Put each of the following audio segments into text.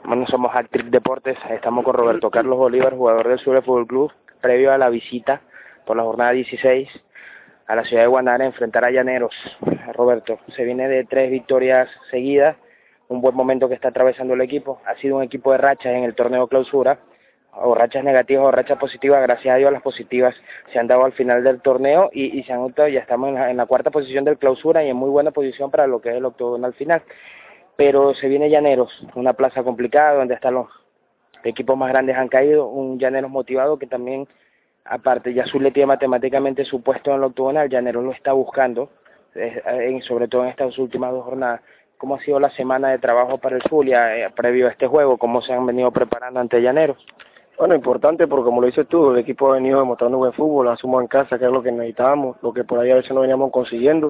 Bueno, somos Actric Deportes, estamos con Roberto Carlos Bolívar, jugador del Zulia Fútbol Club, previo a la visita por la jornada 16 a la ciudad de Guanare a enfrentar a Llaneros. Roberto, se viene de 3 victorias seguidas, un buen momento que está atravesando el equipo, ha sido un equipo de rachas en el torneo clausura, o rachas negativas o rachas positivas. Gracias a Dios las positivas se han dado al final del torneo y se han optado, ya estamos en la cuarta posición del clausura y en muy buena posición para lo que es el octogonal final. Pero se viene Llaneros, una plaza complicada donde hasta los equipos más grandes han caído, un Llaneros motivado que también, aparte, ya Zulia tiene matemáticamente su puesto en el octogonal, Llaneros lo está buscando, sobre todo en estas últimas 2 jornadas. ¿Cómo ha sido la semana de trabajo para el Zulia previo a este juego? ¿Cómo se han venido preparando ante Llaneros? Bueno, importante porque como lo dices tú, el equipo ha venido demostrando buen fútbol, asumo en casa, que es lo que necesitábamos, lo que por ahí a veces no veníamos consiguiendo.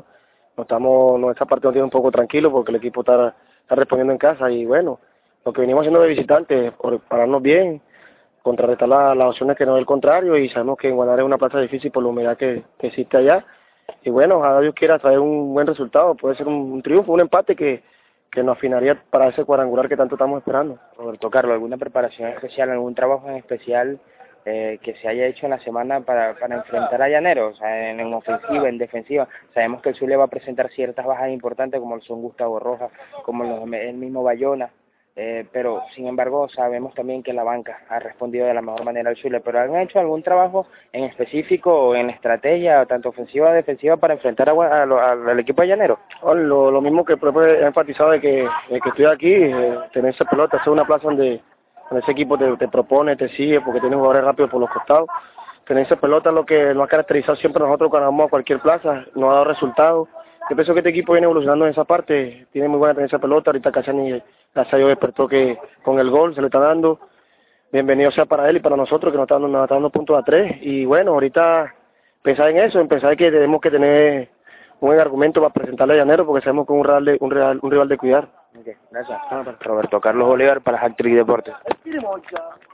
Esta parte nos tiene un poco tranquilo porque el equipo está respondiendo en casa y bueno, lo que venimos haciendo de visitantes, por pararnos bien, contrarrestar las opciones que nos da el contrario y sabemos que en Guanare es una plaza difícil por la humedad que existe allá. Y bueno, ojalá Dios quiera traer un buen resultado, puede ser un triunfo, un empate que nos afinaría para ese cuadrangular que tanto estamos esperando. Roberto Carlos, ¿alguna preparación especial, algún trabajo en especial que se haya hecho en la semana para enfrentar a Llaneros, o sea, en ofensiva, en defensiva? Sabemos que el Zulia va a presentar ciertas bajas importantes como son Gustavo Rojas, como el mismo Bayona, pero sin embargo sabemos también que la banca ha respondido de la mejor manera al Zulia. ¿Pero han hecho algún trabajo en específico o en estrategia, tanto ofensiva o defensiva, para enfrentar al equipo de Llaneros? Lo mismo que he enfatizado de que estoy aquí, tener esa pelota, hacer una plaza donde ese equipo te propone, te sigue, porque tiene jugadores rápidos por los costados. Tener esa pelota es lo que nos ha caracterizado siempre nosotros cuando vamos a cualquier plaza, nos ha dado resultados. Yo pienso que este equipo viene evolucionando en esa parte, tiene muy buena tenencia de pelota, ahorita Cachani, gracias a Dios, despertó que con el gol se le está dando. Bienvenido sea para él y para nosotros, que nos está dando puntos a 3. Y bueno, ahorita pensar en eso, pensar que tenemos que tener un buen argumento para presentarle a Llaneros, porque sabemos que es un rival de cuidar. Okay, gracias. Roberto Carlos Bolívar para Actric Deportes.